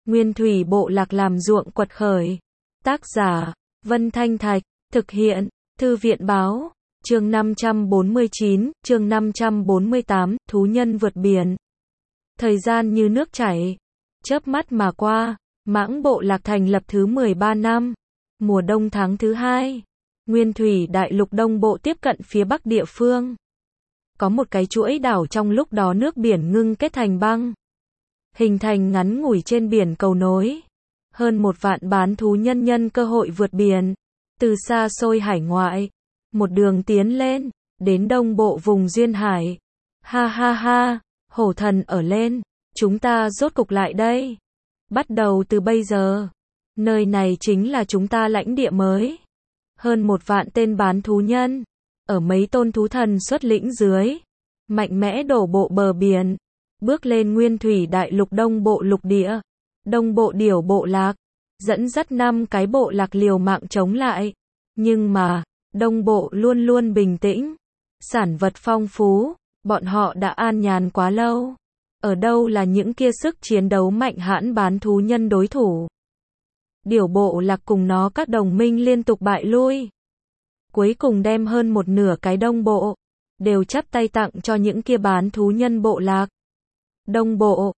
Nguyên thủy bộ lạc làm ruộng quật khởi. Tác giả, Vân Thanh Thạch, thực hiện, Thư viện Báo, chương 549, chương 548, thú nhân vượt biển. Thời gian như nước chảy, chớp mắt mà qua, Mãng bộ lạc thành lập thứ 13 năm, mùa đông tháng thứ 2, Nguyên thủy đại lục đông bộ tiếp cận phía bắc địa phương. Có một cái chuỗi đảo trong lúc đó nước biển ngưng kết thành băng, hình thành ngắn ngủi trên biển cầu nối. Hơn 1 vạn bán thú nhân nhân cơ hội vượt biển, từ xa xôi hải ngoại, một đường tiến lên, đến đông bộ vùng duyên hải. Ha ha ha, hổ thần ở lên, chúng ta rốt cục lại đây. Bắt đầu từ bây giờ, nơi này chính là chúng ta lãnh địa mới. Hơn 1 vạn tên bán thú nhân, ở mấy tôn thú thần xuất lĩnh dưới, mạnh mẽ đổ bộ bờ biển, bước lên nguyên thủy đại lục đông bộ lục địa. Đông bộ điểu bộ lạc, dẫn dắt 5 cái bộ lạc liều mạng chống lại. Nhưng mà, đông bộ luôn luôn bình tĩnh, sản vật phong phú, bọn họ đã an nhàn quá lâu. Ở đâu là những kia sức chiến đấu mạnh hãn bán thú nhân đối thủ? Điểu bộ lạc cùng nó các đồng minh liên tục bại lui. Cuối cùng đem hơn một nửa cái đông bộ, đều chắp tay tặng cho những kia bán thú nhân bộ lạc. Đông bộ,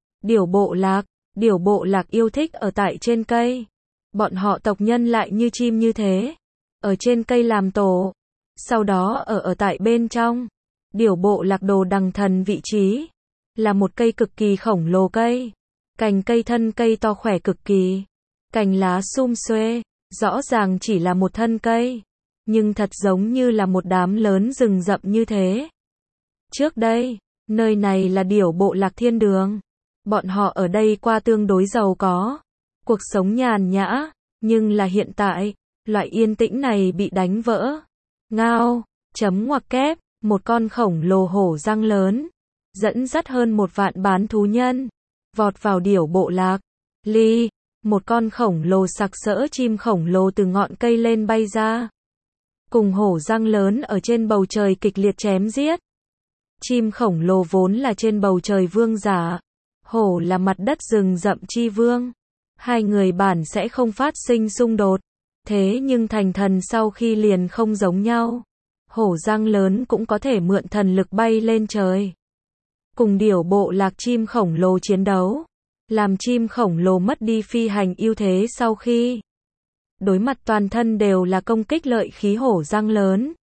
điểu bộ lạc yêu thích ở tại trên cây. Bọn họ tộc nhân lại như chim như thế, ở trên cây làm tổ, sau đó ở tại bên trong. Điểu bộ lạc Đồ Đằng Thần vị trí là một cây cực kỳ khổng lồ cây, cành cây thân cây to khỏe cực kỳ, cành lá sum xuê, rõ ràng chỉ là một thân cây, nhưng thật giống như là một đám lớn rừng rậm như thế. Trước đây, nơi này là điểu bộ lạc thiên đường. Bọn họ ở đây qua tương đối giàu có, cuộc sống nhàn nhã, nhưng là hiện tại, loại yên tĩnh này bị đánh vỡ. Ngao, chấm ngoặc kép, một con khổng lồ hổ răng lớn, dẫn dắt hơn 1 vạn bán thú nhân, vọt vào điểu bộ lạc. Ly, một con khổng lồ sặc sỡ chim khổng lồ từ ngọn cây lên bay ra, cùng hổ răng lớn ở trên bầu trời kịch liệt chém giết. Chim khổng lồ vốn là trên bầu trời vương giả, hổ là mặt đất rừng rậm chi vương. Hai người bản sẽ không phát sinh xung đột, thế nhưng thành thần sau khi liền không giống nhau. Hổ răng lớn cũng có thể mượn thần lực bay lên trời, cùng điểu bộ lạc chim khổng lồ chiến đấu, làm chim khổng lồ mất đi phi hành ưu thế sau khi đối mặt toàn thân đều là công kích lợi khí hổ răng lớn.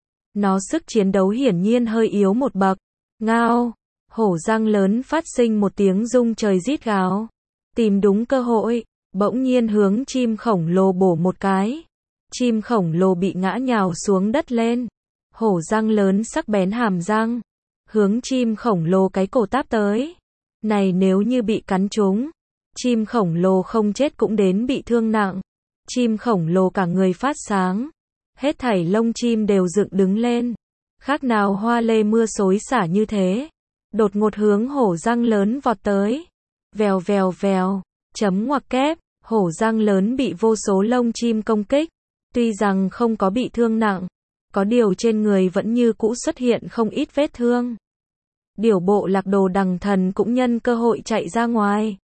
Nó sức chiến đấu hiển nhiên hơi yếu một bậc. Ngao, hổ răng lớn phát sinh một tiếng rung trời rít gào, tìm đúng cơ hội, bỗng nhiên hướng chim khổng lồ bổ một cái. Chim khổng lồ bị ngã nhào xuống đất lên. Hổ răng lớn sắc bén hàm răng, hướng chim khổng lồ cái cổ táp tới. Này nếu như bị cắn trúng, chim khổng lồ không chết cũng đến bị thương nặng. Chim khổng lồ cả người phát sáng, hết thảy lông chim đều dựng đứng lên, khác nào hoa lê mưa xối xả như thế, đột ngột hướng hổ răng lớn vọt tới. Vèo vèo vèo, chấm ngoặc kép, hổ răng lớn bị vô số lông chim công kích, tuy rằng không có bị thương nặng, có điều trên người vẫn như cũ xuất hiện không ít vết thương. Điểu bộ lạc Đồ Đằng Thần cũng nhân cơ hội chạy ra ngoài.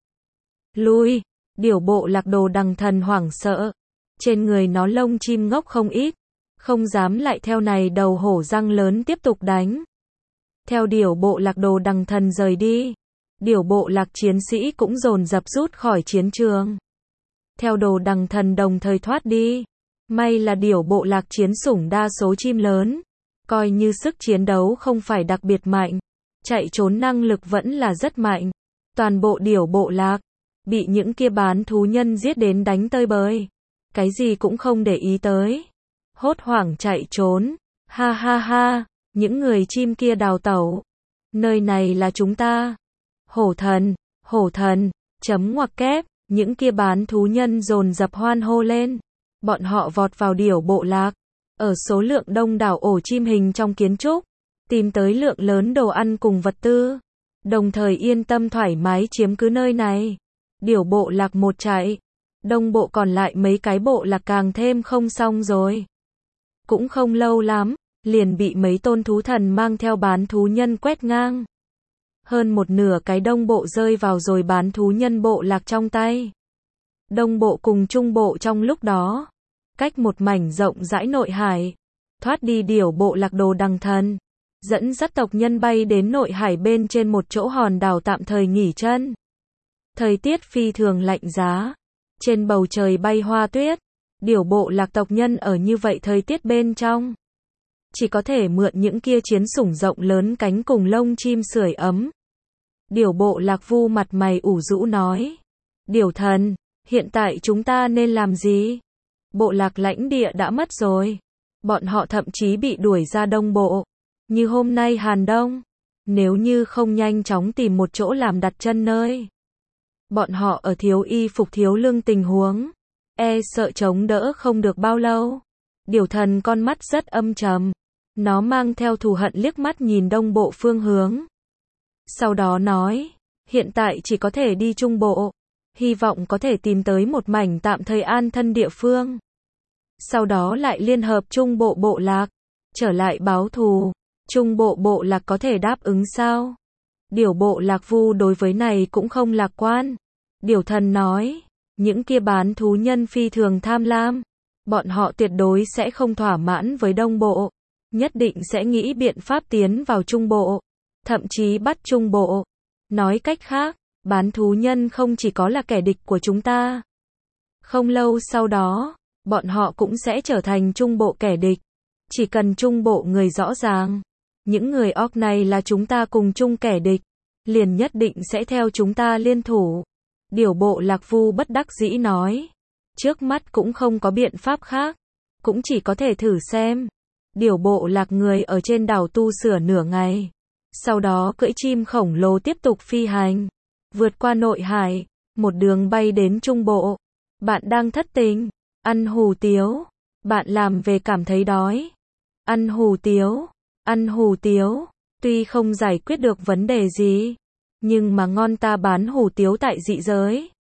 Lui, điểu bộ lạc Đồ Đằng Thần hoảng sợ, trên người nó lông chim ngốc không ít, không dám lại theo này đầu hổ răng lớn tiếp tục đánh. Theo điểu bộ lạc Đồ Đằng Thần rời đi, điểu bộ lạc chiến sĩ cũng dồn dập rút khỏi chiến trường. Theo Đồ Đằng Thần đồng thời thoát đi. May là điểu bộ lạc chiến sủng đa số chim lớn, coi như sức chiến đấu không phải đặc biệt mạnh, chạy trốn năng lực vẫn là rất mạnh. Toàn bộ điểu bộ lạc bị những kia bán thú nhân giết đến đánh tơi bời, cái gì cũng không để ý tới, hốt hoảng chạy trốn. Ha ha ha, những người chim kia đào tẩu. Nơi này là chúng ta. Hổ thần, chấm ngoặc kép, những kia bán thú nhân dồn dập hoan hô lên. Bọn họ vọt vào điểu bộ lạc, ở số lượng đông đảo ổ chim hình trong kiến trúc, tìm tới lượng lớn đồ ăn cùng vật tư, đồng thời yên tâm thoải mái chiếm cứ nơi này. Điểu bộ lạc một chạy, đông bộ còn lại mấy cái bộ lạc càng thêm không xong rồi. Cũng không lâu lắm, liền bị mấy tôn thú thần mang theo bán thú nhân quét ngang. Hơn một nửa cái đông bộ rơi vào rồi bán thú nhân bộ lạc trong tay. Đông Bộ cùng Trung Bộ trong lúc đó, cách một mảnh rộng rãi nội hải, thoát đi điểu bộ lạc Đồ Đằng Thần, dẫn dắt tộc nhân bay đến nội hải bên trên một chỗ hòn đảo tạm thời nghỉ chân. Thời tiết phi thường lạnh giá, trên bầu trời bay hoa tuyết, điểu bộ lạc tộc nhân ở như vậy thời tiết bên trong, chỉ có thể mượn những kia chiến sủng rộng lớn cánh cùng lông chim sưởi ấm. Điểu bộ lạc Vu mặt mày ủ rũ nói, điểu thần, hiện tại chúng ta nên làm gì? Bộ lạc lãnh địa đã mất rồi. Bọn họ thậm chí bị đuổi ra Đông Bộ. Như hôm nay Hàn Đông. Nếu như không nhanh chóng tìm một chỗ làm đặt chân nơi. Bọn họ ở thiếu y phục thiếu lương tình huống. E sợ chống đỡ không được bao lâu. Điểu thần con mắt rất âm trầm. Nó mang theo thù hận liếc mắt nhìn Đông Bộ phương hướng. Sau đó nói, hiện tại chỉ có thể đi Trung Bộ. Hy vọng có thể tìm tới một mảnh tạm thời an thân địa phương. Sau đó lại liên hợp Trung Bộ bộ lạc, trở lại báo thù. Trung Bộ bộ lạc có thể đáp ứng sao? Điểu bộ lạc Vu đối với này cũng không lạc quan. Điểu thần nói, những kia bán thú nhân phi thường tham lam. Bọn họ tuyệt đối sẽ không thỏa mãn với Đông Bộ. Nhất định sẽ nghĩ biện pháp tiến vào Trung Bộ. Thậm chí bắt Trung Bộ. Nói cách khác, bán thú nhân không chỉ có là kẻ địch của chúng ta. Không lâu sau đó, bọn họ cũng sẽ trở thành Trung Bộ kẻ địch. Chỉ cần Trung Bộ người rõ ràng, những người orc này là chúng ta cùng chung kẻ địch, liền nhất định sẽ theo chúng ta liên thủ. Điểu bộ lạc Vu bất đắc dĩ nói, trước mắt cũng không có biện pháp khác, cũng chỉ có thể thử xem. Điểu bộ lạc người ở trên đảo tu sửa nửa ngày, sau đó cưỡi chim khổng lồ tiếp tục phi hành, vượt qua nội hải, một đường bay đến Trung Bộ. Bạn đang thất tình, ăn hủ tiếu, bạn làm về cảm thấy đói. Ăn hủ tiếu, tuy không giải quyết được vấn đề gì, nhưng mà ngon, ta bán hủ tiếu tại dị giới.